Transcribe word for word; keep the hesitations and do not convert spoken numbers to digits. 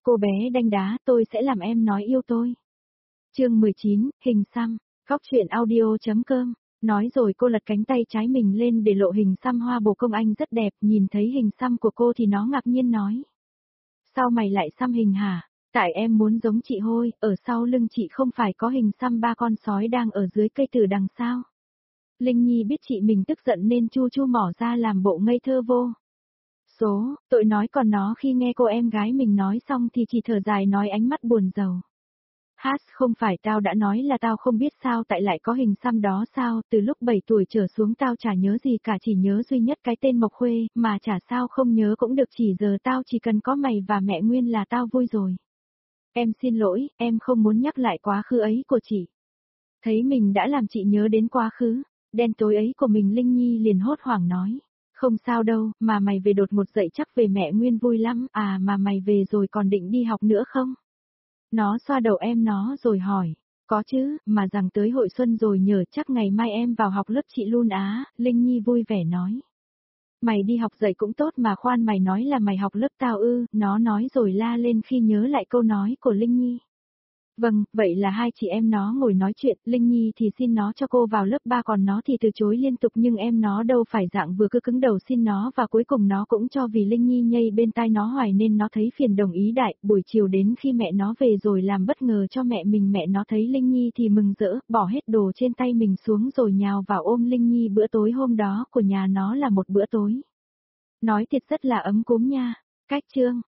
Cô bé đanh đá, tôi sẽ làm em nói yêu tôi. Chương mười chín, hình xăm, góc truyện audio.com. Nói rồi cô lật cánh tay trái mình lên để lộ hình xăm hoa bồ công anh rất đẹp, nhìn thấy hình xăm của cô thì nó ngạc nhiên nói. Sao mày lại xăm hình hả? Tại em muốn giống chị Hôi, ở sau lưng chị không phải có hình xăm ba con sói đang ở dưới cây từ đằng sao? Linh Nhi biết chị mình tức giận nên chu chu mỏ ra làm bộ ngây thơ vô. Số, tội nói còn nó khi nghe cô em gái mình nói xong thì chỉ thở dài nói ánh mắt buồn rầu. Hát, không phải tao đã nói là tao không biết sao tại lại có hình xăm đó sao, từ lúc bảy tuổi trở xuống tao chả nhớ gì cả, chỉ nhớ duy nhất cái tên Mộc Khuê, mà chả sao không nhớ cũng được, chỉ giờ tao chỉ cần có mày và mẹ Nguyên là tao vui rồi. Em xin lỗi, em không muốn nhắc lại quá khứ ấy của chị. Thấy mình đã làm chị nhớ đến quá khứ, đen tối ấy của mình, Linh Nhi liền hốt hoảng nói. Không sao đâu, mà mày về đột một dậy chắc về mẹ Nguyên vui lắm, à mà mày về rồi còn định đi học nữa không? Nó xoa đầu em nó rồi hỏi, có chứ, mà rằng tới hội xuân rồi nhờ, chắc ngày mai em vào học lớp chị luôn á, Linh Nhi vui vẻ nói. Mày đi học dậy cũng tốt mà, khoan, mày nói là mày học lớp tao ư? Nó nói rồi la lên khi nhớ lại câu nói của Linh Nhi. Vâng, vậy là hai chị em nó ngồi nói chuyện, Linh Nhi thì xin nó cho cô vào lớp ba, còn nó thì từ chối liên tục, nhưng em nó đâu phải dạng vừa cứ cứng đầu xin nó, và cuối cùng nó cũng cho, vì Linh Nhi nhây bên tai nó hoài nên nó thấy phiền đồng ý đại. Buổi chiều đến khi mẹ nó về rồi làm bất ngờ cho mẹ mình, mẹ nó thấy Linh Nhi thì mừng rỡ, bỏ hết đồ trên tay mình xuống rồi nhào vào ôm Linh Nhi. Bữa tối hôm đó của nhà nó là một bữa tối nói thiệt rất là ấm cúng nha. Cách chương